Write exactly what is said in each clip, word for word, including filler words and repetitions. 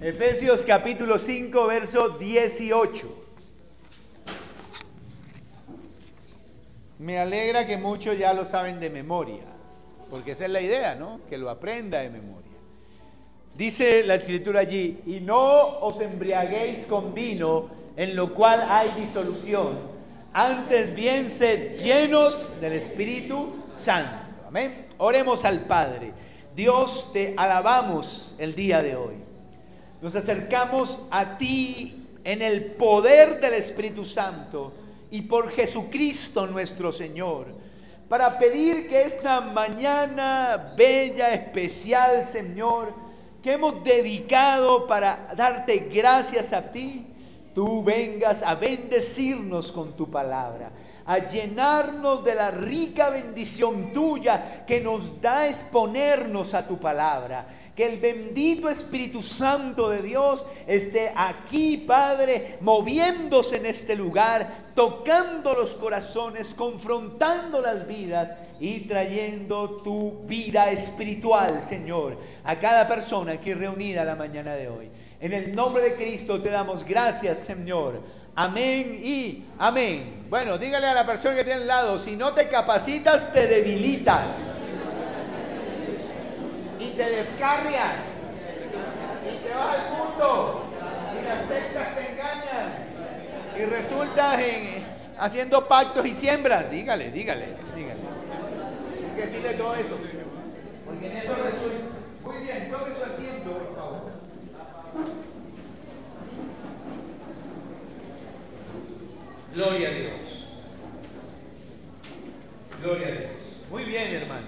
Efesios capítulo cinco, verso dieciocho. Me alegra que muchos ya lo saben de memoria, porque esa es la idea, ¿no? Que lo aprenda de memoria. Dice la escritura allí: y no os embriaguéis con vino, en lo cual hay disolución, antes bien sed llenos del Espíritu Santo. Amén. Oremos al Padre. Dios, te alabamos el día de hoy. Nos acercamos a ti en el poder del Espíritu Santo y por Jesucristo nuestro Señor, para pedir que esta mañana bella, especial, Señor, que hemos dedicado para darte gracias a ti, tú vengas a bendecirnos con tu palabra, a llenarnos de la rica bendición tuya que nos da exponernos a tu palabra. Que el bendito Espíritu Santo de Dios esté aquí, Padre, moviéndose en este lugar, tocando los corazones, confrontando las vidas y trayendo tu vida espiritual, Señor, a cada persona aquí reunida la mañana de hoy. En el nombre de Cristo te damos gracias, Señor. Amén y amén. Bueno, dígale a la persona que tiene al lado: si no te capacitas, te debilitas. Y te descarrias, y te vas al mundo, y las sectas te engañan, y resultas en, haciendo pactos y siembras. Dígale, dígale, dígale. Hay que decirle todo eso, porque en eso resulta. Muy bien, tome su asiento, por favor. Gloria a Dios. Gloria a Dios. Muy bien, hermanos.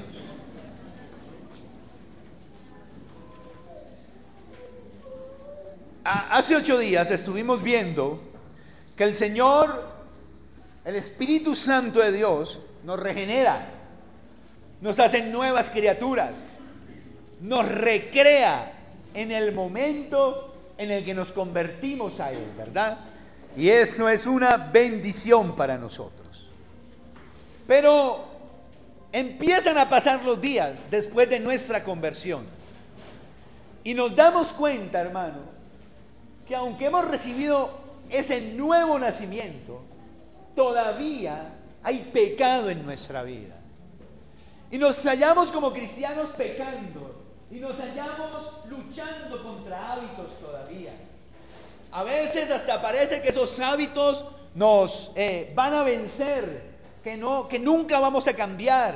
Hace ocho días estuvimos viendo que el Señor, el Espíritu Santo de Dios, nos regenera, nos hace nuevas criaturas, nos recrea en el momento en el que nos convertimos a Él, ¿verdad? Y eso es una bendición para nosotros. Pero empiezan a pasar los días después de nuestra conversión y nos damos cuenta, hermano, que aunque hemos recibido ese nuevo nacimiento, todavía hay pecado en nuestra vida. Y nos hallamos como cristianos pecando, y nos hallamos luchando contra hábitos todavía. A veces hasta parece que esos hábitos nos eh, van a vencer, que, no, que nunca vamos a cambiar.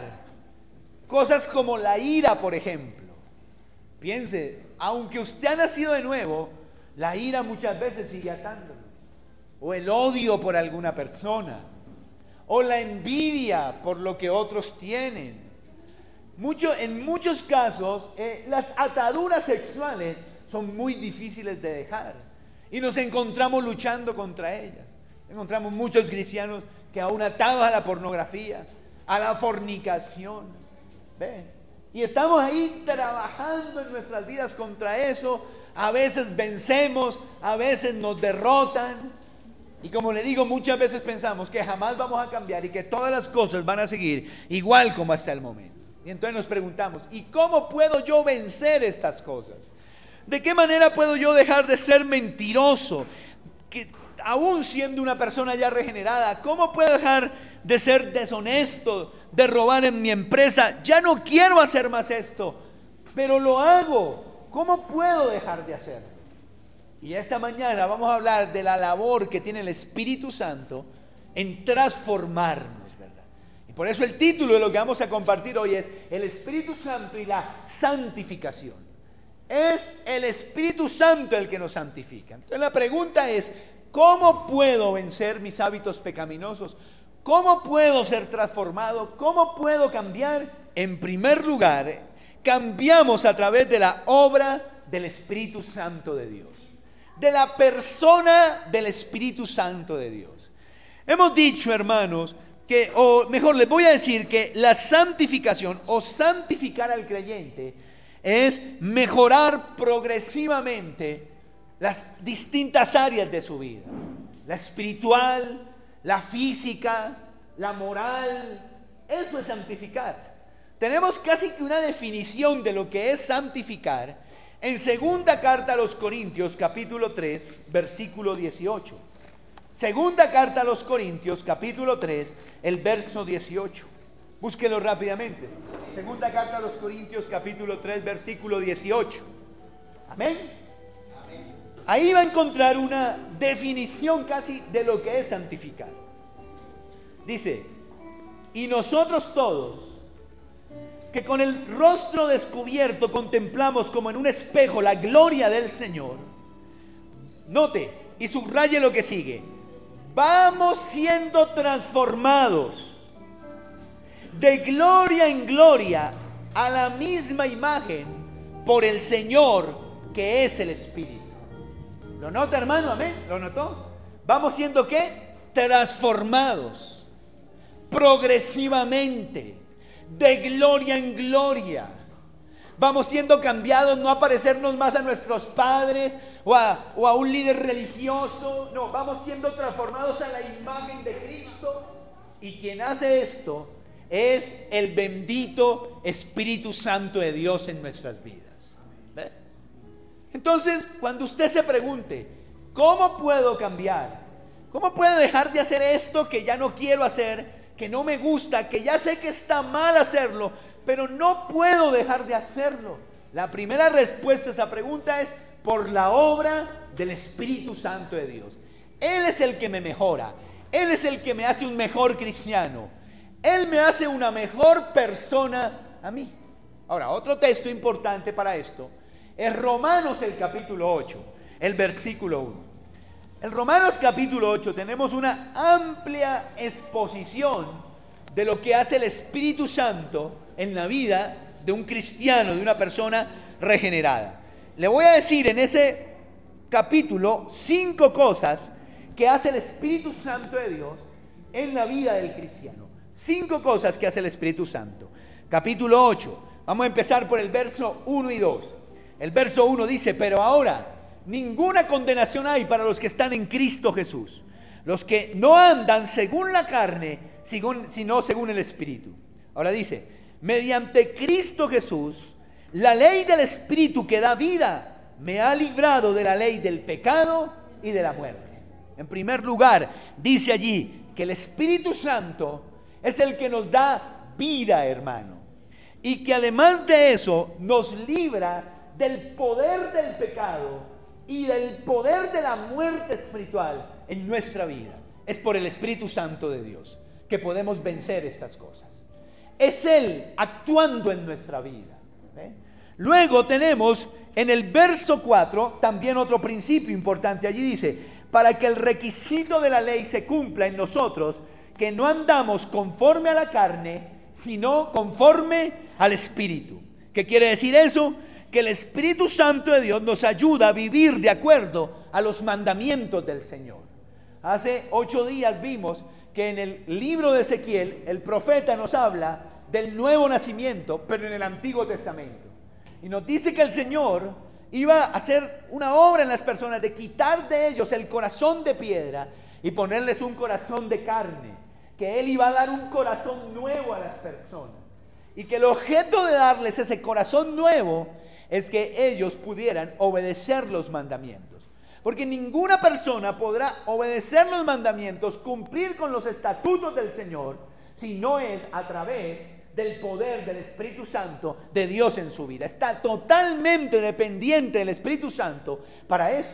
Cosas como la ira, por ejemplo. Piense, aunque usted ha nacido de nuevo, la ira muchas veces sigue atándolo, o el odio por alguna persona, o la envidia por lo que otros tienen. Mucho, en muchos casos, eh, las ataduras sexuales son muy difíciles de dejar, y nos encontramos luchando contra ellas. Encontramos muchos cristianos que aún atados a la pornografía, a la fornicación, ¿ve? Y estamos ahí trabajando en nuestras vidas contra eso. A veces vencemos, a veces nos derrotan. Y como le digo, muchas veces pensamos que jamás vamos a cambiar y que todas las cosas van a seguir igual como hasta el momento. Y entonces nos preguntamos: ¿y cómo puedo yo vencer estas cosas? ¿De qué manera puedo yo dejar de ser mentiroso? Que, aún siendo una persona ya regenerada, ¿cómo puedo dejar de ser deshonesto, de robar en mi empresa? Ya no quiero hacer más esto, pero lo hago. ¿Cómo puedo dejar de hacerlo? Y esta mañana vamos a hablar de la labor que tiene el Espíritu Santo en transformarnos, ¿verdad? Y por eso el título de lo que vamos a compartir hoy es el Espíritu Santo y la santificación. Es el Espíritu Santo el que nos santifica. Entonces la pregunta es: ¿cómo puedo vencer mis hábitos pecaminosos? ¿Cómo puedo ser transformado? ¿Cómo puedo cambiar? En primer lugar, cambiamos a través de la obra del Espíritu Santo de Dios, de la persona del Espíritu Santo de Dios. Hemos dicho, hermanos, que, o mejor les voy a decir que la santificación o santificar al creyente es mejorar progresivamente las distintas áreas de su vida: la espiritual, la física, la moral. Eso es santificar. Tenemos casi que una definición de lo que es santificar, en segunda carta a los Corintios, capítulo tres, versículo dieciocho. Segunda carta a los Corintios, capítulo tres, el verso dieciocho. Búsquelo rápidamente. Segunda carta a los Corintios, capítulo tres, versículo dieciocho. Amén. Ahí va a encontrar una definición casi de lo que es santificar. Dice: y nosotros todos, que con el rostro descubierto contemplamos como en un espejo la gloria del Señor. Note y subraye lo que sigue: vamos siendo transformados de gloria en gloria a la misma imagen por el Señor, que es el Espíritu. ¿Lo nota, hermano? Amén. ¿Lo notó? Vamos siendo ¿qué? Transformados progresivamente, de gloria en gloria. Vamos siendo cambiados, no a parecernos más a nuestros padres o a, o a un líder religioso. No, vamos siendo transformados a la imagen de Cristo. Y quien hace esto es el bendito Espíritu Santo de Dios en nuestras vidas. ¿Ve? Entonces, cuando usted se pregunte, ¿cómo puedo cambiar? ¿Cómo puedo dejar de hacer esto que ya no quiero hacer, que no me gusta, que ya sé que está mal hacerlo, pero no puedo dejar de hacerlo? La primera respuesta a esa pregunta es por la obra del Espíritu Santo de Dios. Él es el que me mejora, Él es el que me hace un mejor cristiano, Él me hace una mejor persona a mí. Ahora, otro texto importante para esto es Romanos, el capítulo ocho, el versículo uno. En Romanos capítulo ocho tenemos una amplia exposición de lo que hace el Espíritu Santo en la vida de un cristiano, de una persona regenerada. Le voy a decir en ese capítulo cinco cosas que hace el Espíritu Santo de Dios en la vida del cristiano. Cinco cosas que hace el Espíritu Santo. Capítulo ocho. Vamos a empezar por el verso uno y dos. El verso uno dice: pero ahora ninguna condenación hay para los que están en Cristo Jesús, los que no andan según la carne, sino según el Espíritu. Ahora dice: mediante Cristo Jesús, la ley del Espíritu que da vida me ha librado de la ley del pecado y de la muerte. En primer lugar, dice allí que el Espíritu Santo es el que nos da vida, hermano, y que además de eso nos libra del poder del pecado y del poder de la muerte espiritual en nuestra vida. Es por el Espíritu Santo de Dios que podemos vencer estas cosas. Es Él actuando en nuestra vida. ¿eh? Luego tenemos en el verso cuatro también otro principio importante. Allí dice: para que el requisito de la ley se cumpla en nosotros, que no andamos conforme a la carne, sino conforme al Espíritu. ¿Qué quiere decir eso? Que el Espíritu Santo de Dios nos ayuda a vivir de acuerdo a los mandamientos del Señor. Hace ocho días vimos que en el libro de Ezequiel el profeta nos habla del nuevo nacimiento, pero en el Antiguo Testamento. Y nos dice que el Señor iba a hacer una obra en las personas de quitar de ellos el corazón de piedra y ponerles un corazón de carne, que Él iba a dar un corazón nuevo a las personas, y que el objeto de darles ese corazón nuevo es que ellos pudieran obedecer los mandamientos. Porque ninguna persona podrá obedecer los mandamientos, cumplir con los estatutos del Señor, si no es a través del poder del Espíritu Santo de Dios en su vida. Está totalmente dependiente del Espíritu Santo para eso.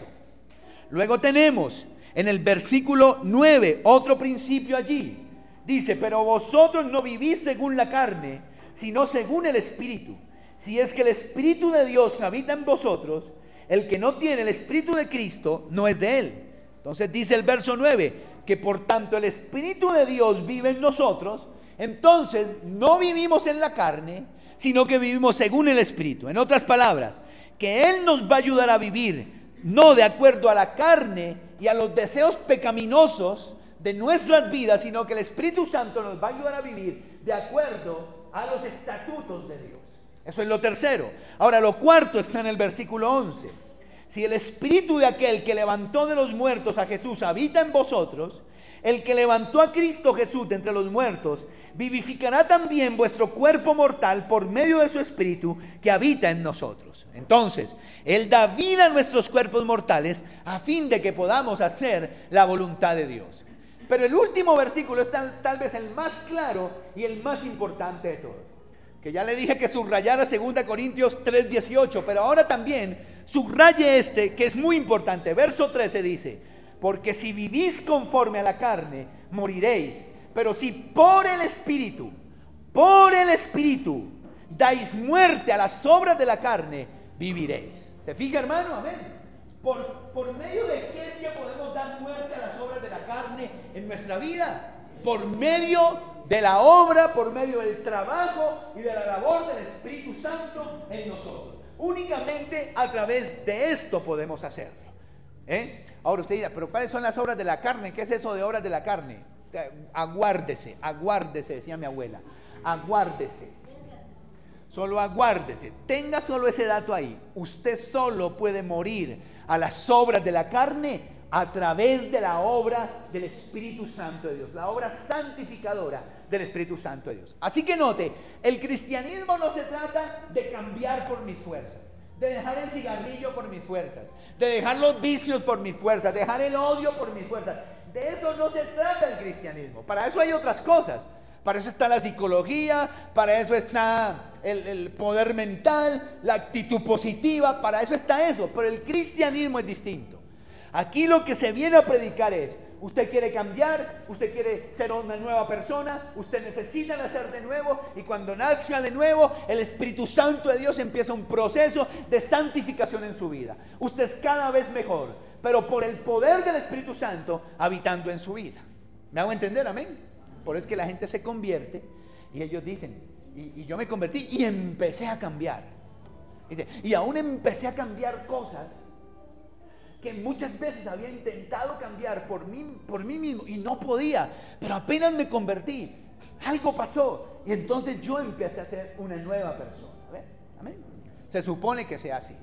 Luego tenemos en el versículo nueve otro principio allí. Dice: pero vosotros no vivís según la carne, sino según el Espíritu. Si es que el Espíritu de Dios habita en vosotros, el que no tiene el Espíritu de Cristo no es de Él. Entonces dice el verso nueve, que por tanto el Espíritu de Dios vive en nosotros, entonces no vivimos en la carne, sino que vivimos según el Espíritu. En otras palabras, que Él nos va a ayudar a vivir, no de acuerdo a la carne y a los deseos pecaminosos de nuestras vidas, sino que el Espíritu Santo nos va a ayudar a vivir de acuerdo a los estatutos de Dios. Eso es lo tercero. Ahora, lo cuarto está en el versículo once. Si el Espíritu de aquel que levantó de los muertos a Jesús habita en vosotros, el que levantó a Cristo Jesús de entre los muertos, vivificará también vuestro cuerpo mortal por medio de su Espíritu que habita en nosotros. Entonces, Él da vida a nuestros cuerpos mortales a fin de que podamos hacer la voluntad de Dios. Pero el último versículo es tal, tal vez el más claro y el más importante de todos. Que ya le dije que subrayara segunda Corintios tres dieciocho, pero ahora también subraye este que es muy importante. Verso trece dice: porque si vivís conforme a la carne, moriréis. Pero si por el Espíritu, por el Espíritu, dais muerte a las obras de la carne, viviréis. ¿Se fija, hermano? Amén. ¿Por, por medio de qué es que podemos dar muerte a las obras de la carne en nuestra vida? Por medio de la obra, por medio del trabajo y de la labor del Espíritu Santo en nosotros. Únicamente a través de esto podemos hacerlo. ¿Eh? Ahora usted dirá, pero ¿cuáles son las obras de la carne? ¿Qué es eso de obras de la carne? Aguárdese, aguárdese, decía mi abuela, aguárdese, solo aguárdese, tenga solo ese dato ahí. Usted solo puede morir a las obras de la carne a través de la obra del Espíritu Santo de Dios, la obra santificadora del Espíritu Santo de Dios. Así que note, el cristianismo no se trata de cambiar por mis fuerzas, de dejar el cigarrillo por mis fuerzas, de dejar los vicios por mis fuerzas, de dejar el odio por mis fuerzas. De eso no se trata el cristianismo. Para eso hay otras cosas. Para eso está la psicología, para eso está el, el poder mental, la actitud positiva, para eso está eso. Pero el cristianismo es distinto. Aquí lo que se viene a predicar es: usted quiere cambiar, usted quiere ser una nueva persona, usted necesita nacer de nuevo, y cuando nazca de nuevo, el Espíritu Santo de Dios empieza un proceso de santificación en su vida. Usted es cada vez mejor, pero por el poder del Espíritu Santo habitando en su vida. ¿Me hago entender? Amén. Por eso es que la gente se convierte y ellos dicen, y, y yo me convertí y empecé a cambiar. Dice, y aún empecé a cambiar cosas que muchas veces había intentado cambiar por mí, por mí mismo y no podía, pero apenas me convertí, algo pasó y entonces yo empecé a ser una nueva persona. ¿Ven? Amén. Se supone que sea así.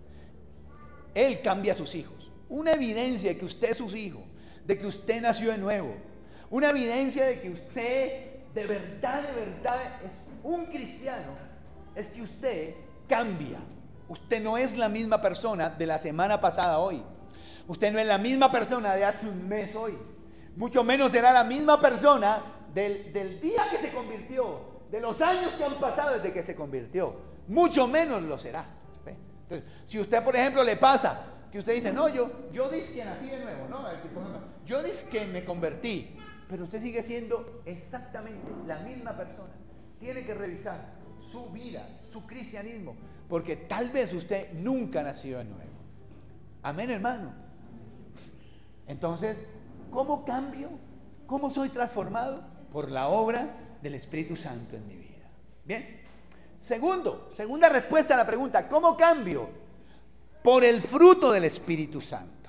Él cambia a sus hijos. Una evidencia de que usted es su hijo, de que usted nació de nuevo, una evidencia de que usted de verdad, de verdad es un cristiano, es que usted cambia. Usted no es la misma persona de la semana pasada hoy. Usted no es la misma persona de hace un mes hoy. Mucho menos será la misma persona del, del día que se convirtió, de los años que han pasado desde que se convirtió. Mucho menos lo será. ¿Ve? Entonces, si usted, por ejemplo, le pasa que usted dice, no, yo, yo dice que nací de nuevo, ¿no? Yo dice que me convertí, pero usted sigue siendo exactamente la misma persona. Tiene que revisar su vida, su cristianismo, porque tal vez usted nunca nació de nuevo. Amén, hermano. Entonces, ¿cómo cambio? ¿Cómo soy transformado? Por la obra del Espíritu Santo en mi vida. Bien. Segundo, segunda respuesta a la pregunta, ¿cómo cambio? Por el fruto del Espíritu Santo.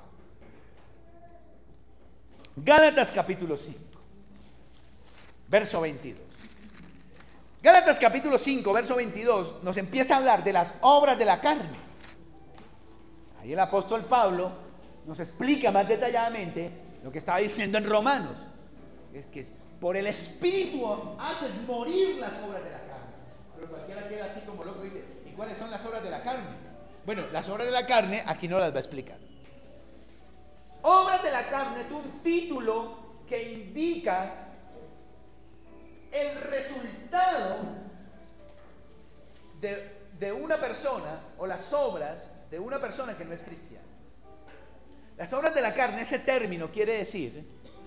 Gálatas capítulo cinco, verso veintidós. Gálatas capítulo cinco, verso veintidós, nos empieza a hablar de las obras de la carne. Ahí el apóstol Pablo nos explica más detalladamente lo que estaba diciendo en Romanos. Es que por el Espíritu haces morir las obras de la carne. Pero cualquiera queda así como loco y dice, ¿y cuáles son las obras de la carne? Bueno, las obras de la carne aquí no las va a explicar. Obras de la carne es un título que indica el resultado de, de una persona o las obras de una persona que no es cristiana. Las obras de la carne, ese término quiere decir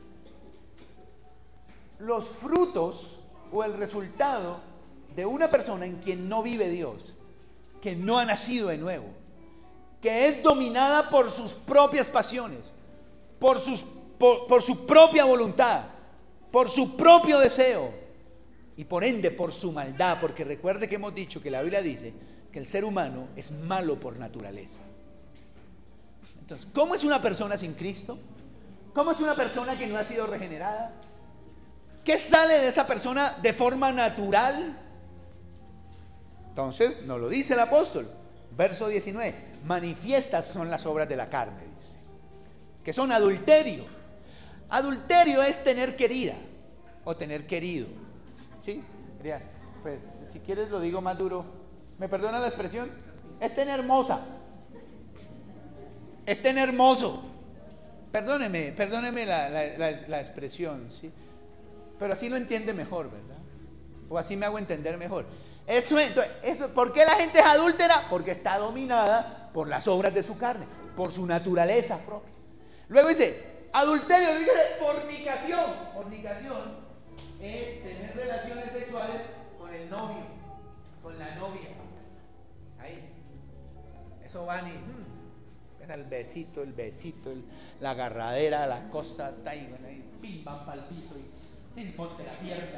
los frutos o el resultado de una persona en quien no vive Dios, que no ha nacido de nuevo, que es dominada por sus propias pasiones, por, sus, por, por su propia voluntad, por su propio deseo y por ende por su maldad, porque recuerde que hemos dicho que la Biblia dice que el ser humano es malo por naturaleza. Entonces, ¿cómo es una persona sin Cristo? ¿Cómo es una persona que no ha sido regenerada? ¿Qué sale de esa persona de forma natural? Entonces, nos lo dice el apóstol, verso diecinueve, manifiestas son las obras de la carne, dice, que son adulterio. Adulterio es tener querida o tener querido. ¿Sí? Pues si quieres lo digo más duro. ¿Me perdona la expresión? Es tener hermosa. Es tener hermoso. Perdóneme, perdóneme la, la, la, la expresión, ¿sí? Pero así lo entiende mejor, ¿verdad? O así me hago entender mejor. Eso, entonces, eso, ¿por qué la gente es adúltera? Porque está dominada por las obras de su carne, por su naturaleza propia. Luego dice, adulterio, dice fornicación. Fornicación es tener relaciones sexuales con el novio, con la novia. Ahí. Eso van y... Hmm, el besito, el besito, el, la agarradera, la cosa, está ahí, bueno, ahí, pim, pam, pa'l piso y ponte la pierna.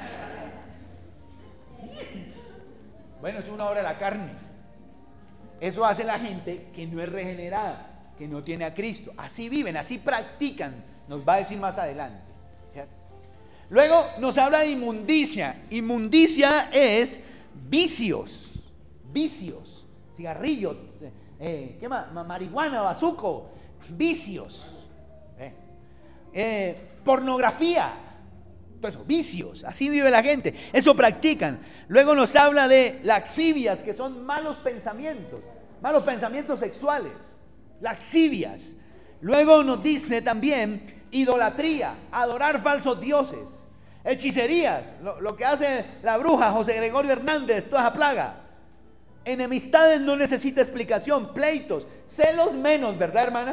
Y... Bueno, es una obra de la carne. Eso hace la gente que no es regenerada, que no tiene a Cristo. Así viven, así practican, nos va a decir más adelante. ¿Cierto? Luego nos habla de inmundicia. Inmundicia es vicios, vicios, cigarrillos, eh, ¿qué más? Marihuana, bazuco, vicios, eh, eh, pornografía, todo eso, vicios, así vive la gente, eso practican. Luego nos habla de laxivias, que son malos pensamientos, malos pensamientos sexuales, laxivias. Luego nos dice también idolatría, adorar falsos dioses, hechicerías, lo, lo que hace la bruja José Gregorio Hernández, toda esa plaga. Enemistades no necesita explicación, pleitos, celos menos, ¿verdad, hermanas?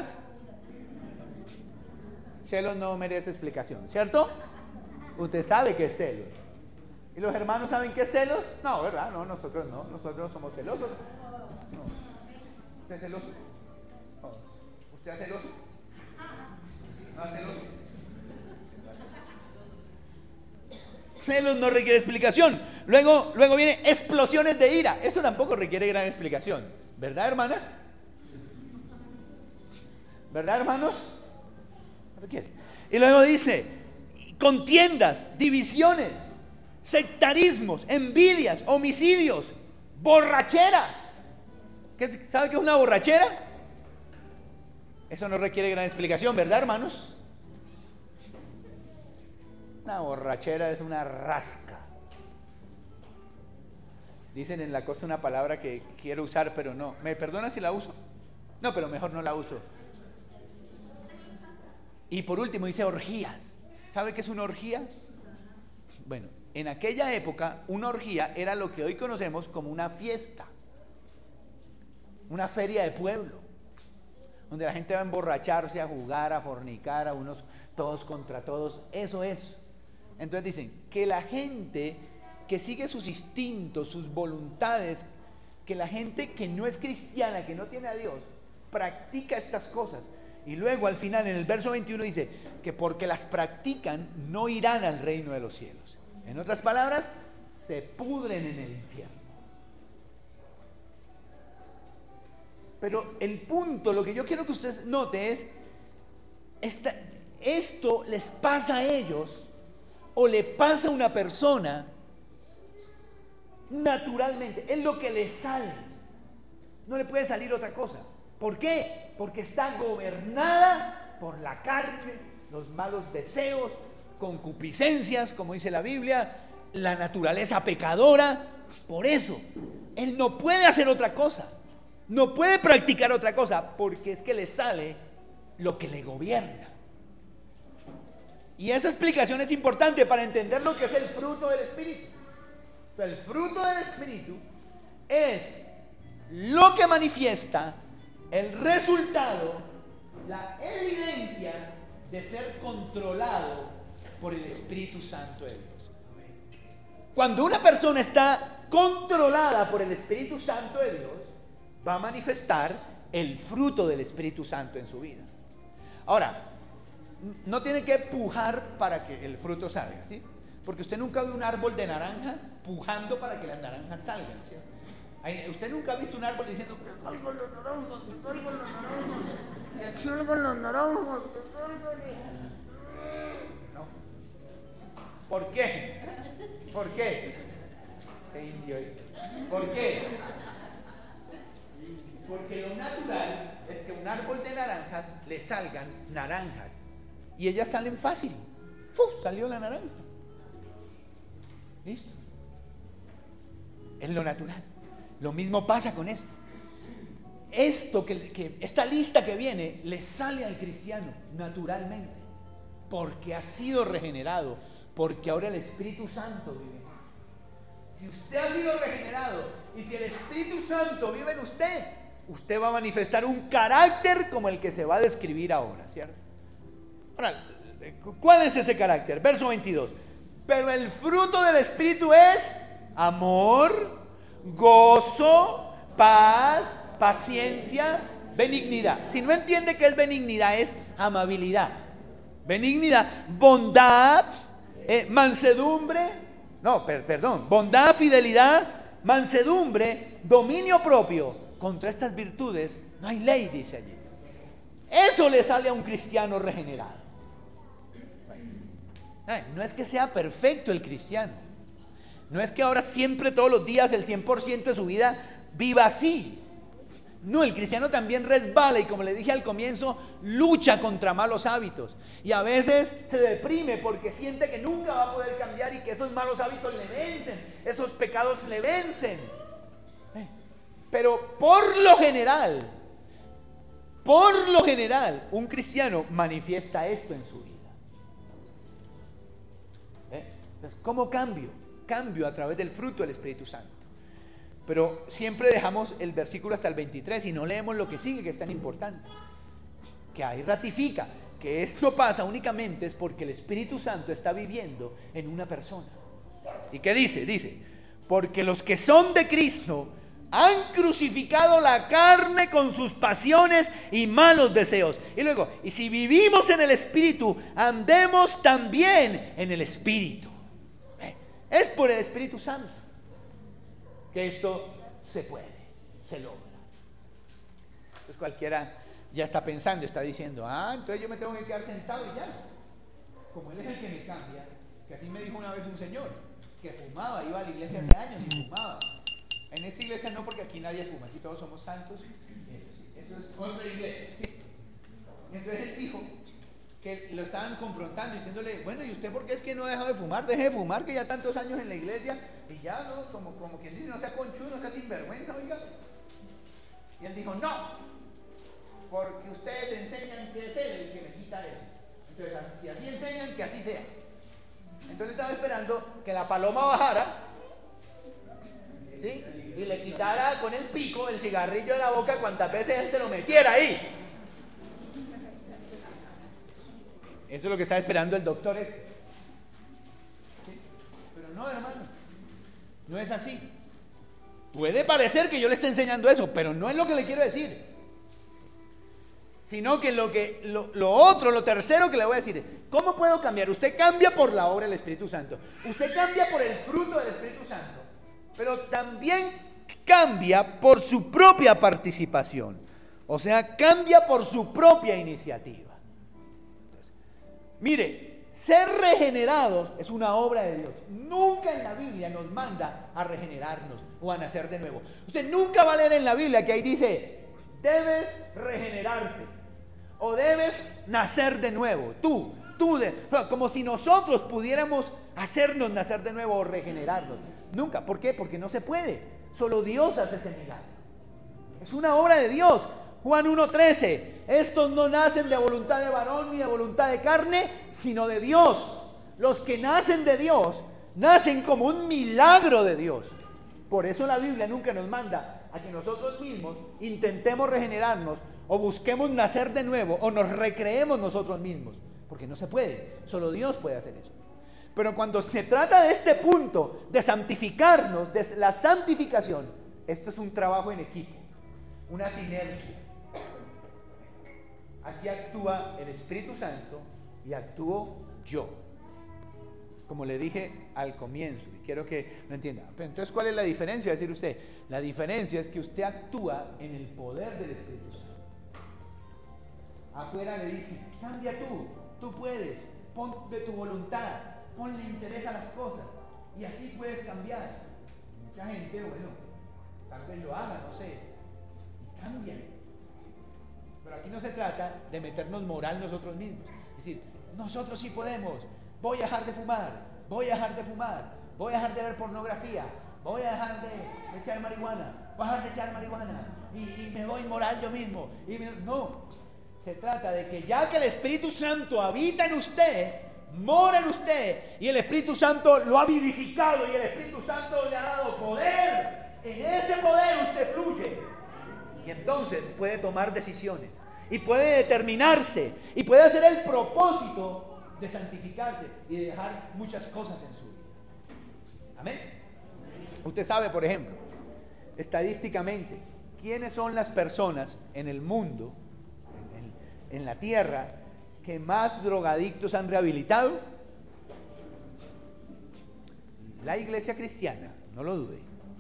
Celos no merece explicación, ¿cierto? Usted sabe qué es celos. ¿Y los hermanos saben qué es celos? No, ¿verdad? No, nosotros no, nosotros no somos celosos. No. ¿Usted es celoso? No. ¿Usted es celoso? ¿No es celoso? Celos no requiere explicación. Luego, luego viene explosiones de ira. Eso tampoco requiere gran explicación. ¿Verdad, hermanas? ¿Verdad, hermanos? No requiere. Y luego dice, contiendas, divisiones, sectarismos, envidias, homicidios, borracheras. ¿Qué, ¿Sabe qué es una borrachera? Eso no requiere gran explicación, ¿verdad, hermanos? Una borrachera es una rasca. Dicen en la costa una palabra que quiero usar, pero no. ¿Me perdona si la uso? No, pero mejor no la uso. Y por último dice orgías. ¿Sabe qué es una orgía? Bueno, en aquella época una orgía era lo que hoy conocemos como una fiesta, una feria de pueblo, donde la gente va a emborracharse, a jugar, a fornicar, a unos todos contra todos. Eso es. Entonces dicen que la gente que sigue sus instintos, sus voluntades, que la gente que no es cristiana, que no tiene a Dios, practica estas cosas. Y luego al final en el verso veintiuno dice que porque las practican no irán al reino de los cielos. En otras palabras, se pudren en el infierno. Pero el punto, lo que yo quiero que usted note es, esta, esto les pasa a ellos o le pasa a una persona naturalmente, es lo que le sale, no le puede salir otra cosa. ¿Por qué? Porque está gobernada por la carne, los malos deseos, concupiscencias, como dice la Biblia, la naturaleza pecadora. Por eso, él no puede hacer otra cosa, no puede practicar otra cosa, porque es que le sale lo que le gobierna. Y esa explicación es importante para entender lo que es el fruto del Espíritu. El fruto del Espíritu es lo que manifiesta el resultado, la evidencia de ser controlado por el Espíritu Santo de Dios. Cuando una persona está controlada por el Espíritu Santo de Dios, va a manifestar el fruto del Espíritu Santo en su vida. Ahora, no tiene que pujar para que el fruto salga, ¿sí? Porque usted nunca ve un árbol de naranja pujando para que las naranjas salgan, ¿sí? Usted nunca ha visto un árbol diciendo que salgan los naranjas, que salgan los naranjas, que salgan los naranjas, que salgan. No. ¿Por qué? ¿Por qué? Qué indio es. ¿Por qué? Porque lo natural es que un árbol de naranjas le salgan naranjas. Y ellas salen fácil. ¡Uf! Salió la naranja. Listo. Es lo natural. Lo mismo pasa con esto. Esto que, que esta lista que viene le sale al cristiano naturalmente, porque ha sido regenerado, porque ahora el Espíritu Santo vive en él. Si usted ha sido regenerado y si el Espíritu Santo vive en usted, usted va a manifestar un carácter como el que se va a describir ahora, ¿cierto? Ahora, ¿cuál es ese carácter? Verso veintidós. Pero el fruto del Espíritu es amor, gozo, paz, paciencia, benignidad. Si no entiende qué es benignidad, es amabilidad. Benignidad, bondad, eh, mansedumbre, no, per, perdón, bondad, fidelidad, mansedumbre, dominio propio. Contra estas virtudes no hay ley, dice allí. Eso le sale a un cristiano regenerado. No es que sea perfecto el cristiano. No es que ahora siempre, todos los días, el cien por ciento de su vida viva así. No, el cristiano también resbala y, como le dije al comienzo, lucha contra malos hábitos. Y a veces se deprime porque siente que nunca va a poder cambiar y que esos malos hábitos le vencen, esos pecados le vencen. Pero por lo general, por lo general, un cristiano manifiesta esto en su vida. Entonces, ¿cómo cambio? Cambio a través del fruto del Espíritu Santo. Pero siempre dejamos el versículo hasta el veintitrés y no leemos lo que sigue, que es tan importante. Que ahí ratifica que esto pasa únicamente es porque el Espíritu Santo está viviendo en una persona. ¿Y qué dice? Dice, porque los que son de Cristo han crucificado la carne con sus pasiones y malos deseos. Y luego, y si vivimos en el Espíritu, andemos también en el Espíritu. Es por el Espíritu Santo que esto se puede, se logra. Entonces cualquiera ya está pensando, está diciendo, ah, entonces yo me tengo que quedar sentado y ya. Como Él es el que me cambia, que así me dijo una vez un señor, que fumaba, iba a la iglesia hace años y fumaba. En esta iglesia no, porque aquí nadie fuma, aquí todos somos santos. Eso es otra iglesia, ¿sí? Entonces él dijo que lo estaban confrontando, diciéndole, bueno, ¿y usted por qué es que no ha dejado de fumar? Deje de fumar, que ya tantos años en la iglesia, y ya, ¿no? Como, como quien dice, no sea conchudo, no sea sinvergüenza, oiga. Y él dijo, no, porque ustedes enseñan que es Él el que me quita eso. Entonces, si así enseñan, que así sea. Entonces estaba esperando que la paloma bajara, ¿sí? Y le quitara con el pico el cigarrillo de la boca cuantas veces él se lo metiera ahí. Eso es lo que está esperando el doctor este. ¿Sí? Pero no, hermano, no es así. Puede parecer que yo le esté enseñando eso, pero no es lo que le quiero decir. Sino que lo que lo, lo otro, lo tercero que le voy a decir es, ¿cómo puedo cambiar? Usted cambia por la obra del Espíritu Santo. Usted cambia por el fruto del Espíritu Santo. Pero también cambia por su propia participación. O sea, cambia por su propia iniciativa. Mire, ser regenerados es una obra de Dios. Nunca en la Biblia nos manda a regenerarnos o a nacer de nuevo. Usted nunca va a leer en la Biblia que ahí dice, debes regenerarte o debes nacer de nuevo. Tú, tú, de, como si nosotros pudiéramos hacernos nacer de nuevo o regenerarnos. Nunca. ¿Por qué? Porque no se puede. Solo Dios hace ese milagro. Es una obra de Dios. Juan uno trece, estos no nacen de voluntad de varón ni de voluntad de carne, sino de Dios. Los que nacen de Dios, nacen como un milagro de Dios. Por eso la Biblia nunca nos manda a que nosotros mismos intentemos regenerarnos, o busquemos nacer de nuevo, o nos recreemos nosotros mismos, porque no se puede, solo Dios puede hacer eso. Pero cuando se trata de este punto, de santificarnos, de la santificación, esto es un trabajo en equipo, una sinergia. Aquí actúa el Espíritu Santo y actúo yo, como le dije al comienzo, y quiero que lo entienda. Entonces, ¿cuál es la diferencia? Va a decir usted, la diferencia es que usted actúa en el poder del Espíritu Santo. Afuera le dice, cambia tú, tú puedes, pon de tu voluntad, ponle interés a las cosas, y así puedes cambiar. Mucha gente, bueno, tal vez lo haga, no sé, y cambian. Pero aquí no se trata de meternos moral nosotros mismos. Es decir, nosotros sí podemos, voy a dejar de fumar, voy a dejar de fumar, voy a dejar de ver pornografía, voy a dejar de, de echar marihuana, voy a dejar de echar marihuana y, y me voy moral yo mismo. Y me, no, se trata de que ya que el Espíritu Santo habita en usted, mora en usted, y el Espíritu Santo lo ha vivificado y el Espíritu Santo le ha dado poder, en ese poder usted fluye y entonces puede tomar decisiones y puede determinarse y puede hacer el propósito de santificarse y de dejar muchas cosas en su vida. Amén. Usted sabe, por ejemplo, estadísticamente, quiénes son las personas en el mundo, en, en, en la tierra, que más drogadictos han rehabilitado. La iglesia cristiana, no lo dude.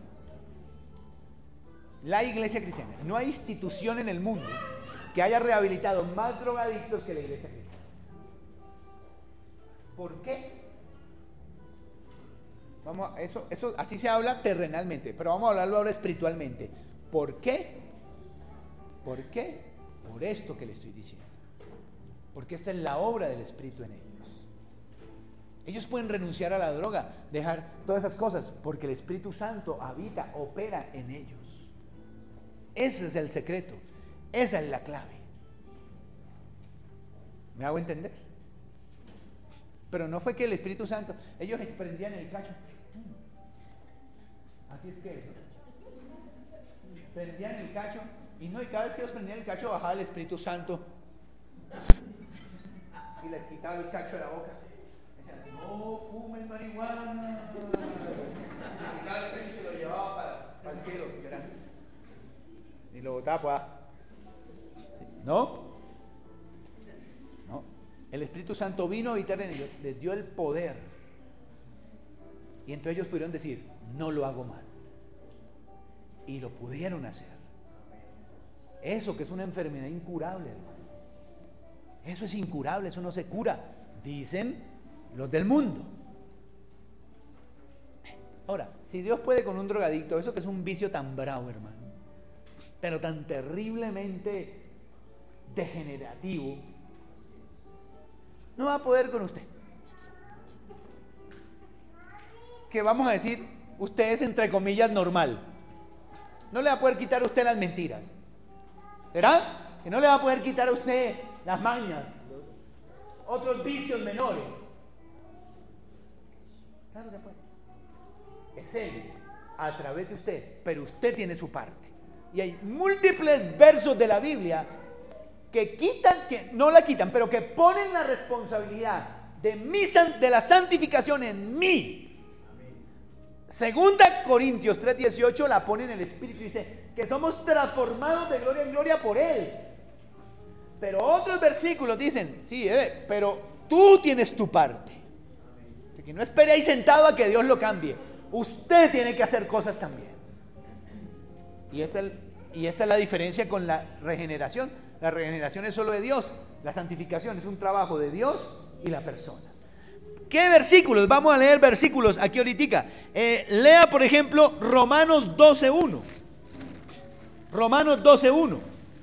La iglesia cristiana. No hay institución en el mundo que haya rehabilitado más drogadictos que la iglesia cristiana. ¿Por qué? Vamos a, eso, eso, así se habla terrenalmente, pero vamos a hablarlo ahora espiritualmente. ¿Por qué? ¿Por qué? Por esto que le estoy diciendo. Porque esta es la obra del Espíritu en ellos. Ellos pueden renunciar a la droga, dejar todas esas cosas, porque el Espíritu Santo habita, opera en ellos. Ese es el secreto, esa es la clave. ¿Me hago entender? Pero no fue que el Espíritu Santo, ellos prendían el cacho. Así es que prendían el cacho, y no, y cada vez que ellos prendían el cacho bajaba el Espíritu Santo y les quitaba el cacho de la boca. Decían, no fumes marihuana. Y quitaba el cacho y se lo llevaba para, para el cielo, ¿será? Y lo botaba pues. ¿No? No. El Espíritu Santo vino a habitar en ellos, les dio el poder. Y entonces ellos pudieron decir, no lo hago más. Y lo pudieron hacer. Eso que es una enfermedad incurable, hermano. Eso es incurable, eso no se cura, dicen los del mundo. Ahora, si Dios puede con un drogadicto, eso que es un vicio tan bravo, hermano, pero tan terriblemente degenerativo, no va a poder con usted. Que vamos a decir, usted es entre comillas normal. No le va a poder quitar a usted las mentiras. ¿Será? Que no le va a poder quitar a usted las mañas, otros vicios menores. Claro que puede. Es Él, a través de usted, pero usted tiene su parte. Y hay múltiples versos de la Biblia que quitan, que no la quitan, pero que ponen la responsabilidad de, mi, de la santificación en mí. Segunda Corintios tres dieciocho la pone en el Espíritu y dice que somos transformados de gloria en gloria por Él. Pero otros versículos dicen, sí, eh, pero tú tienes tu parte. Así que no espere ahí sentado a que Dios lo cambie. Usted tiene que hacer cosas también. Y esta, y esta es la diferencia con la regeneración. La regeneración es solo de Dios. La santificación es un trabajo de Dios y la persona. ¿Qué versículos? Vamos a leer versículos aquí ahorita. Eh, lea, por ejemplo, Romanos doce uno. Romanos doce uno.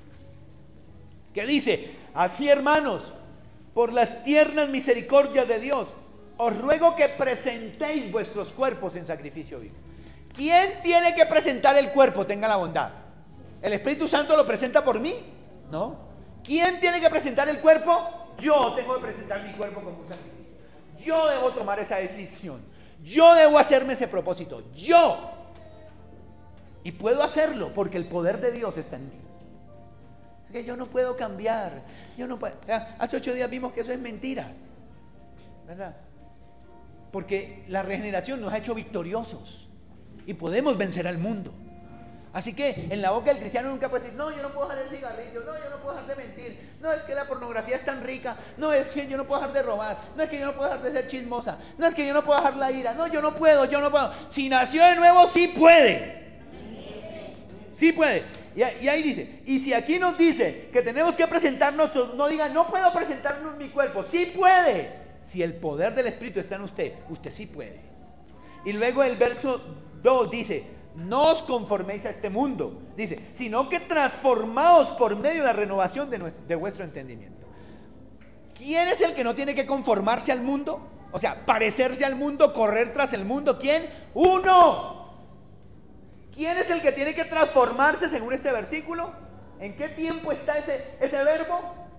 Que dice, así hermanos, por las tiernas misericordias de Dios, os ruego que presentéis vuestros cuerpos en sacrificio vivo. ¿Quién tiene que presentar el cuerpo? Tenga la bondad. ¿El Espíritu Santo lo presenta por mí? No. ¿Quién tiene que presentar el cuerpo? Yo tengo que presentar mi cuerpo como un sacrificio. Yo debo tomar esa decisión. Yo debo hacerme ese propósito. Yo. Y puedo hacerlo porque el poder de Dios está en mí. Es que yo no puedo cambiar. Yo no puedo. Hace ocho días vimos que eso es mentira, ¿verdad? Porque la regeneración nos ha hecho victoriosos y podemos vencer al mundo. Así que en la boca del cristiano nunca puede decir, no, yo no puedo dejar el cigarrillo, no, yo no puedo dejar de mentir, no, es que la pornografía es tan rica, no, es que yo no puedo dejar de robar, no, es que yo no puedo dejar de ser chismosa, no, es que yo no puedo dejar la ira, no, yo no puedo, yo no puedo. Si nació de nuevo, sí puede. Sí puede. Y, y ahí dice, y si aquí nos dice que tenemos que presentarnos, no diga, no puedo presentarnos mi cuerpo, sí puede. Si el poder del Espíritu está en usted, usted sí puede. Y luego el verso dos dice, no os conforméis a este mundo, dice, sino que transformaos por medio de la renovación de, nuestro, de vuestro entendimiento. ¿Quién es el que no tiene que conformarse al mundo? O sea, parecerse al mundo, correr tras el mundo. ¿Quién? Uno. ¿Quién es el que tiene que transformarse según este versículo? ¿En qué tiempo está ese, ese verbo?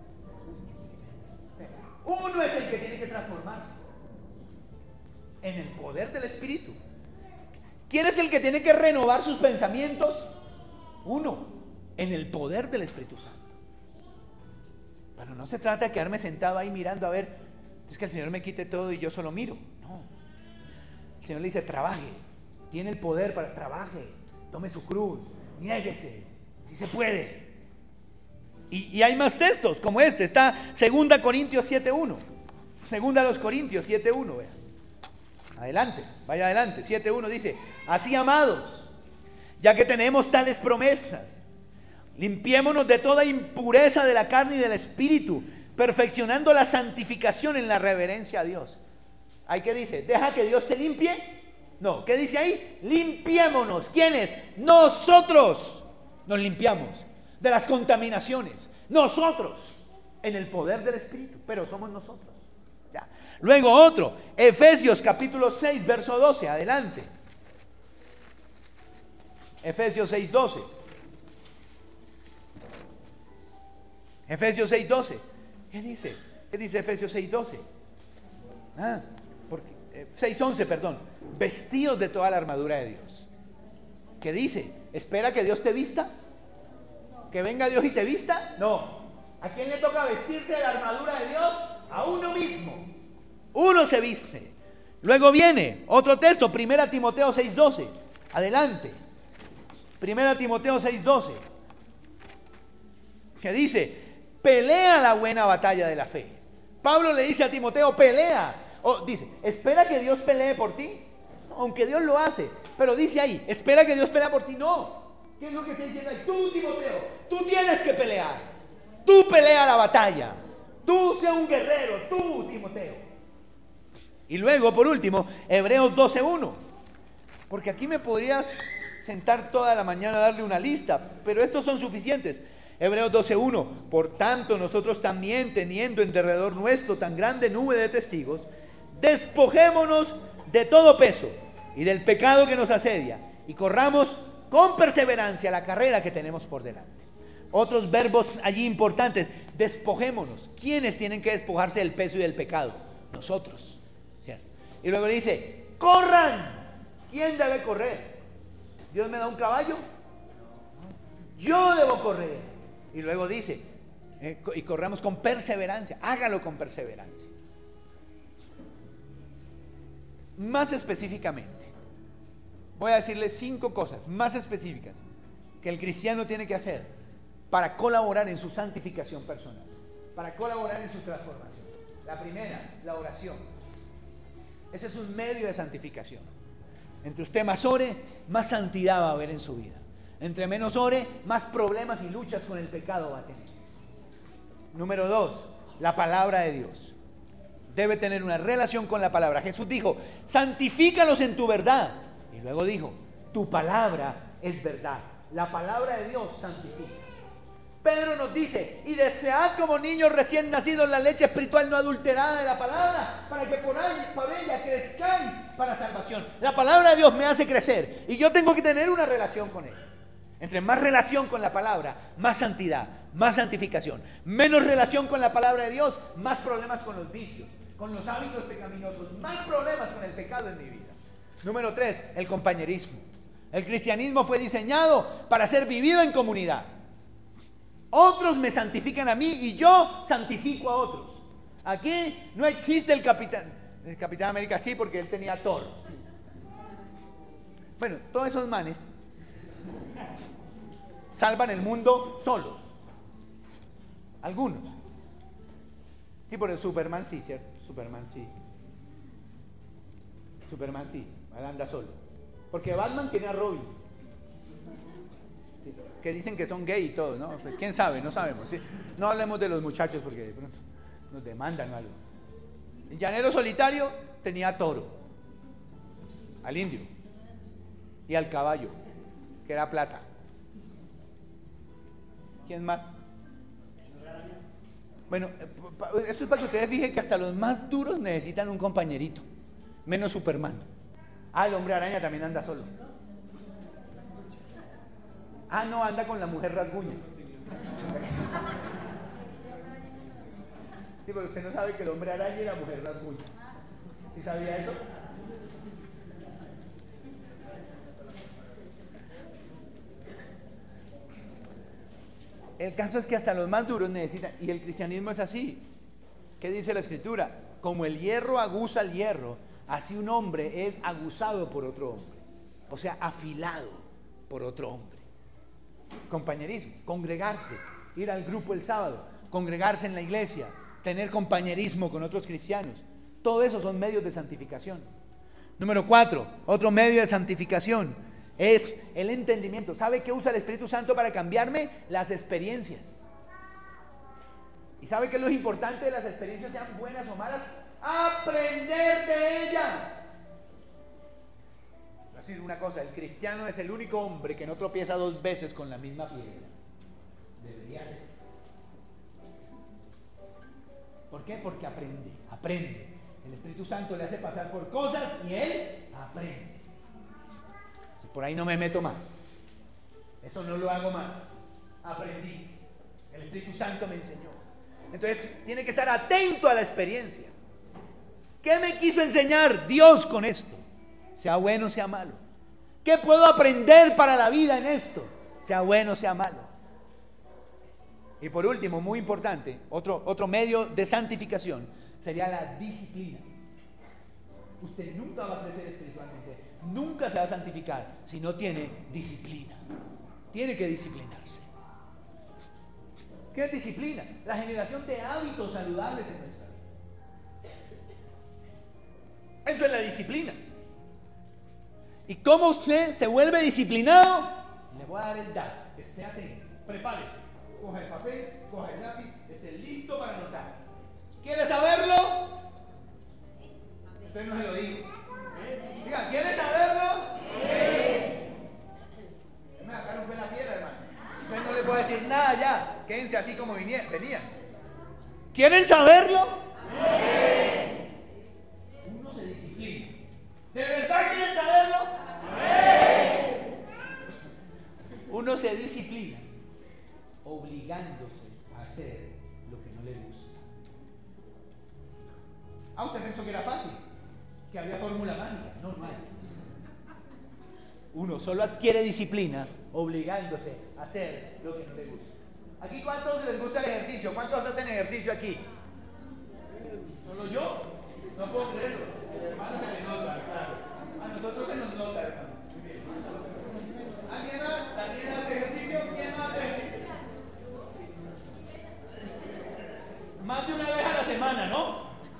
Uno es el que tiene que transformarse. En el poder del Espíritu. ¿Quién es el que tiene que renovar sus pensamientos? Uno. En el poder del Espíritu Santo. Pero no se trata de quedarme sentado ahí mirando a ver, es que el Señor me quite todo y yo solo miro. No. El Señor le dice, trabaje. Tiene el poder para trabaje. Tome su cruz. Niéguese. Si se puede. Y, y hay más textos como este. Está Segunda Corintios siete uno. Segunda a los Corintios siete uno. Vean. Adelante. Vaya adelante. siete uno dice, así amados, ya que tenemos tales promesas, limpiémonos de toda impureza de la carne y del espíritu, perfeccionando la santificación en la reverencia a Dios. ¿Ahí qué dice? ¿Deja que Dios te limpie? No, ¿qué dice ahí? Limpiémonos. ¿Quiénes? Nosotros nos limpiamos de las contaminaciones. Nosotros, en el poder del Espíritu, pero somos nosotros. Ya. Luego otro, Efesios capítulo seis, verso doce, adelante. Efesios seis, doce. Efesios seis, doce. ¿Qué dice? ¿Qué dice Efesios seis, doce? Ah, porque, eh, seis, once, perdón. Vestidos de toda la armadura de Dios. ¿Qué dice? ¿Espera que Dios te vista? ¿Que venga Dios y te vista? No. ¿A quién le toca vestirse de la armadura de Dios? A uno mismo. Uno se viste. Luego viene otro texto, Primera Timoteo seis, doce. Adelante. Primera Timoteo seis, doce. Que dice, pelea la buena batalla de la fe. Pablo le dice a Timoteo, pelea. O dice, espera que Dios pelee por ti. Aunque Dios lo hace. Pero dice ahí, espera que Dios pelee por ti. No. ¿Qué es lo que está diciendo ahí? Tú, Timoteo, tú tienes que pelear. Tú pelea la batalla. Tú sea un guerrero. Tú, Timoteo. Y luego, por último, Hebreos doce, uno. Porque aquí me podrías sentar toda la mañana a darle una lista, pero estos son suficientes. Hebreos doce, uno. Por tanto, nosotros también, teniendo en derredor nuestro tan grande nube de testigos, despojémonos de todo peso y del pecado que nos asedia, y corramos con perseverancia la carrera que tenemos por delante. Otros verbos allí importantes, despojémonos. ¿Quiénes tienen que despojarse del peso y del pecado? Nosotros. ¿Cierto? Y luego dice, corran. ¿Quién debe correr? ¿Dios me da un caballo? Yo debo correr. Y luego dice, eh, y corramos con perseverancia. Hágalo con perseverancia. Más específicamente, voy a decirles cinco cosas más específicas que el cristiano tiene que hacer para colaborar en su santificación personal, para colaborar en su transformación. La primera, la oración. Ese es un medio de santificación. Entre usted más ore, más santidad va a haber en su vida. Entre menos ore, más problemas y luchas con el pecado va a tener. Número dos, la palabra de Dios. Debe tener una relación con la palabra. Jesús dijo, santifícalos en tu verdad. Y luego dijo, tu palabra es verdad. La palabra de Dios santifica. Pedro nos dice, y desead como niños recién nacidos la leche espiritual no adulterada de la palabra, para que por ella, por ella crezcáis para salvación. La palabra de Dios me hace crecer, y yo tengo que tener una relación con ella. Entre más relación con la palabra, más santidad, más santificación. Menos relación con la palabra de Dios, más problemas con los vicios, con los hábitos pecaminosos, más problemas con el pecado en mi vida. Número tres, el compañerismo. El cristianismo fue diseñado para ser vivido en comunidad. Otros me santifican a mí y yo santifico a otros. Aquí no existe el capitán. El Capitán América sí, porque él tenía Thor. Bueno, todos esos manes salvan el mundo solos. Algunos. Sí, por el Superman sí, ¿cierto? Superman sí. Superman sí, él anda solo. Porque Batman tiene a Robin. Sí, que dicen que son gay y todo, ¿no? Pues quién sabe, no sabemos. ¿Sí? No hablemos de los muchachos porque de pronto nos demandan algo. El llanero solitario tenía a Toro, al indio y al caballo, que era plata. ¿Quién más? Bueno, esto es para que ustedes fijen que hasta los más duros necesitan un compañerito, menos Superman. Ah, el hombre araña también anda solo. Ah, no, anda con la mujer rasguña. Sí, pero usted no sabe que el hombre araña y la mujer rasguña. ¿Sí sabía eso? El caso es que hasta los más duros necesitan, y el cristianismo es así. ¿Qué dice la Escritura? Como el hierro aguza el hierro, así un hombre es aguzado por otro hombre. O sea, afilado por otro hombre. Compañerismo, congregarse, ir al grupo el sábado, congregarse en la iglesia, tener compañerismo con otros cristianos. Todo eso son medios de santificación. Número cuatro, otro medio de santificación es el entendimiento. ¿Sabe qué usa el Espíritu Santo para cambiarme? Las experiencias. ¿Y sabe qué es lo importante de las experiencias, sean buenas o malas? Aprender de ellas. Voy a decir una cosa, el cristiano es el único hombre que no tropieza dos veces con la misma piedra. Debería ser. ¿Por qué? Porque aprende, aprende. El Espíritu Santo le hace pasar por cosas y él aprende. Si por ahí no me meto más. Eso no lo hago más. Aprendí. El Espíritu Santo me enseñó. Entonces tiene que estar atento a la experiencia. ¿Qué me quiso enseñar Dios con esto? Sea bueno, sea malo. ¿Qué puedo aprender para la vida en esto? Sea bueno, sea malo. Y por último, muy importante, otro, otro medio de santificación sería la disciplina. Usted nunca va a crecer espiritualmente, nunca se va a santificar si no tiene disciplina. Tiene que disciplinarse. ¿Qué es disciplina? La generación de hábitos saludables en nuestra vida. Eso es la disciplina. ¿Y cómo usted se vuelve disciplinado? Le voy a dar el dato. Esté atento, prepárese. Coja el papel, coja el lápiz, esté listo para anotar. ¿Quiere saberlo? Usted no se lo digo. Diga, ¿quiere saberlo? Me sacaron fue la piedra, hermano. Usted no le puede decir nada ya. Quédense así como venían. ¿Quieren saberlo? Uno se disciplina. ¿De verdad quieren saberlo? Uno se disciplina obligándose a hacer lo que no le gusta. Ah, usted pensó que era fácil, que había fórmula mágica. No, no hay. Uno solo adquiere disciplina obligándose a hacer lo que no le gusta. ¿Aquí cuántos les gusta el ejercicio? ¿Cuántos hacen ejercicio aquí? ¿Solo yo? No puedo creerlo. Hermano, se le nota, claro. A nosotros se nos nota, hermano. Muy bien. ¿Alguien más? ¿Alguien hace ejercicio? ¿Quién más hace ejercicio? Más de una vez a la semana, ¿no?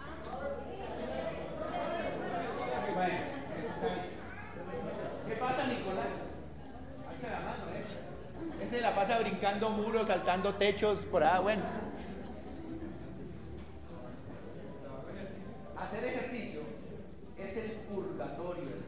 Bueno, eso está bien. ¿Qué pasa, Nicolás? Alza la mano, ¿eh? Ese la pasa brincando muros, saltando techos, por ahí, bueno. Hacer ejercicio es el purgatorio.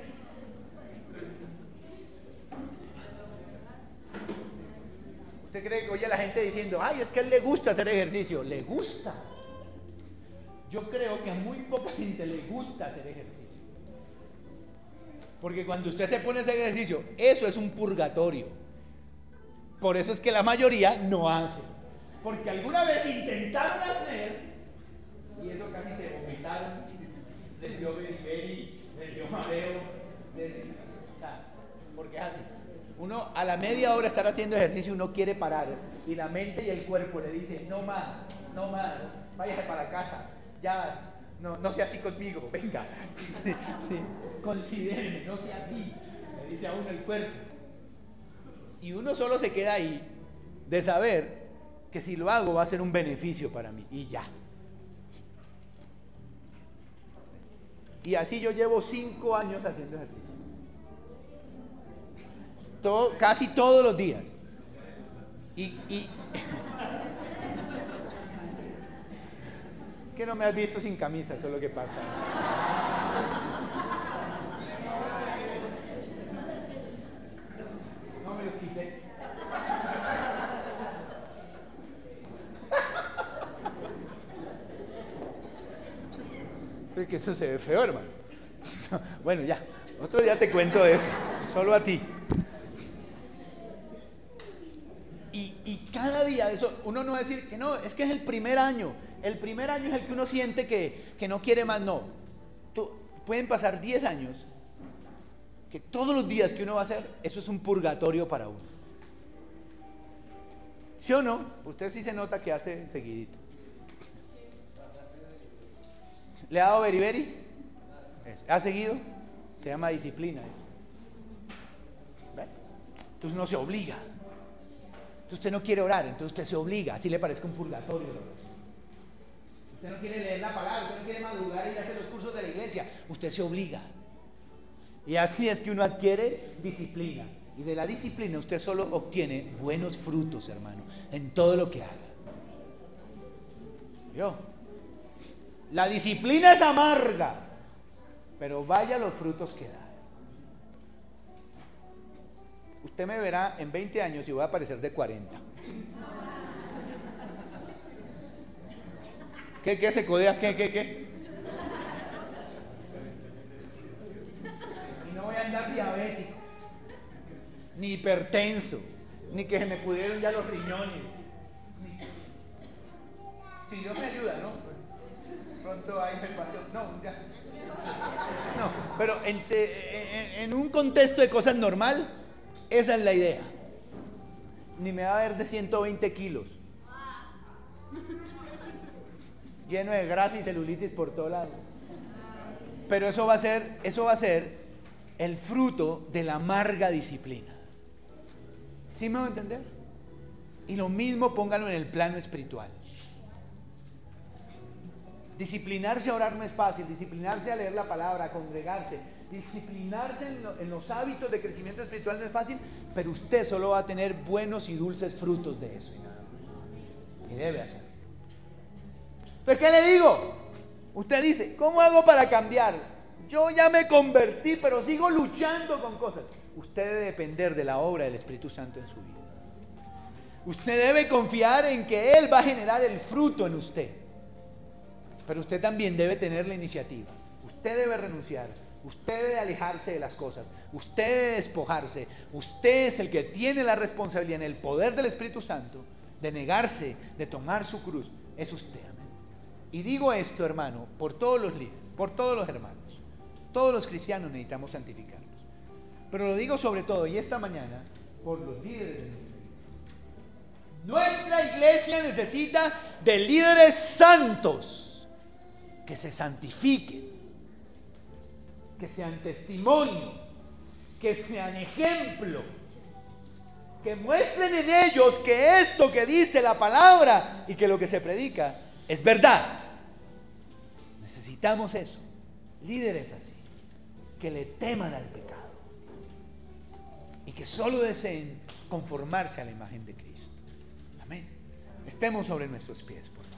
¿Usted cree que oye a la gente diciendo, ay, es que a él le gusta hacer ejercicio? Le gusta. Yo creo que a muy poca gente le gusta hacer ejercicio. Porque cuando usted se pone a hacer ejercicio, eso es un purgatorio. Por eso es que la mayoría no hace. Porque alguna vez intentaron hacer, y eso casi se vomitaron, les dio beriberi, les dio mareo, les dio... Nada, porque es así. Uno a la media hora estar haciendo ejercicio, uno quiere parar, y la mente y el cuerpo le dicen, no más, no más, váyase para casa, ya... No, no sea así conmigo, venga. Sí, sí. Considéreme, no sea así. Le dice a uno el cuerpo. Y uno solo se queda ahí de saber que si lo hago va a ser un beneficio para mí. Y ya. Y así yo llevo cinco años haciendo ejercicio. Todo, casi todos los días. Y... y Es que no me has visto sin camisa, eso es lo que pasa. No me los quité. Es que eso se ve feo, hermano. Bueno, ya, otro día te cuento de eso, solo a ti. Y, y cada día de eso, uno no va a decir que no, es que es el primer año. El primer año es el que uno siente que, que no quiere más, no. Tú, pueden pasar diez años, que todos los días que uno va a hacer, eso es un purgatorio para uno. ¿Sí o no? Usted sí se nota que hace seguidito. ¿Le ha dado beriberi? ¿Ha seguido? Se llama disciplina eso. ¿Ve? Entonces uno se obliga. Entonces usted no quiere orar, entonces usted se obliga, así le parezca un purgatorio la oración. Usted no quiere leer la palabra, usted no quiere madrugar y ir a hacer los cursos de la iglesia, usted se obliga. Y así es que uno adquiere disciplina. Y de la disciplina usted solo obtiene buenos frutos, hermano, en todo lo que haga. ¿Vio? La disciplina es amarga, pero vaya los frutos que da. Usted me verá en veinte años y voy a aparecer de cuarenta. ¿Qué, qué se codea? ¿Qué, qué, qué? Y no voy a andar diabético, ni hipertenso, ni que se me pudieron ya los riñones. Ni... Si Dios me ayuda, ¿no? Pronto hay salvación. No, ya. No, pero en, te, en, en un contexto de cosas normal, esa es la idea. Ni me va a ver de ciento veinte kilos. Lleno de grasa y celulitis por todo lado. Pero eso va a ser, eso va a ser el fruto de la amarga disciplina. ¿Sí me va a entender? Y lo mismo póngalo en el plano espiritual. Disciplinarse a orar no es fácil, disciplinarse a leer la palabra, a congregarse, disciplinarse en, lo, en los hábitos de crecimiento espiritual no es fácil, pero usted solo va a tener buenos y dulces frutos de eso y nada más. Y debe hacer. Entonces, ¿qué le digo? Usted dice, ¿cómo hago para cambiar? Yo ya me convertí, pero sigo luchando con cosas. Usted debe depender de la obra del Espíritu Santo en su vida. Usted debe confiar en que Él va a generar el fruto en usted. Pero usted también debe tener la iniciativa. Usted debe renunciar. Usted debe alejarse de las cosas. Usted debe despojarse. Usted es el que tiene la responsabilidad en el poder del Espíritu Santo de negarse, de tomar su cruz. Es usted, amén. Y digo esto, hermano, por todos los líderes, por todos los hermanos. Todos los cristianos necesitamos santificarnos. Pero lo digo sobre todo, y esta mañana, por los líderes de nuestra iglesia. Nuestra iglesia necesita de líderes santos. Que se santifiquen, que sean testimonio, que sean ejemplo, que muestren en ellos que esto que dice la palabra y que lo que se predica es verdad. Necesitamos eso, líderes así, que le teman al pecado y que solo deseen conformarse a la imagen de Cristo. Amén. Estemos sobre nuestros pies, por favor.